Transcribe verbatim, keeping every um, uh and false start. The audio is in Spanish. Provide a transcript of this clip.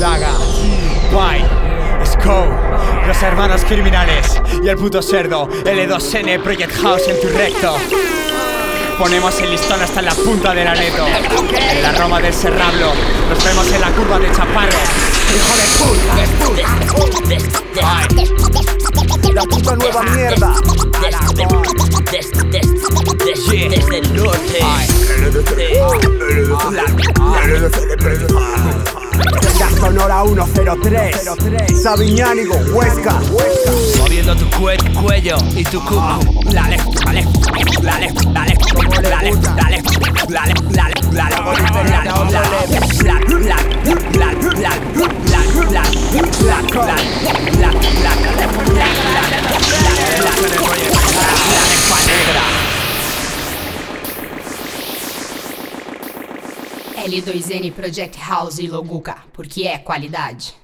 Daga, Guay, Scow, los hermanos criminales y el puto cerdo, L dos N, Project House en tu recto. Ponemos el listón hasta en la punta del aneto. En la Roma del Serrablo, nos vemos en la curva de Chaparro. ¡Hijo de puta! Ay. La puta nueva mierda. Desde el norte. La Sonora uno cero tres, Sabiñánigo, Huesca. Moviendo tu cue cuello y tu cucu. Dale, dale, dale, dale, dale, dale, dale, dale, L dois N Project House e Loguca, porque é qualidade.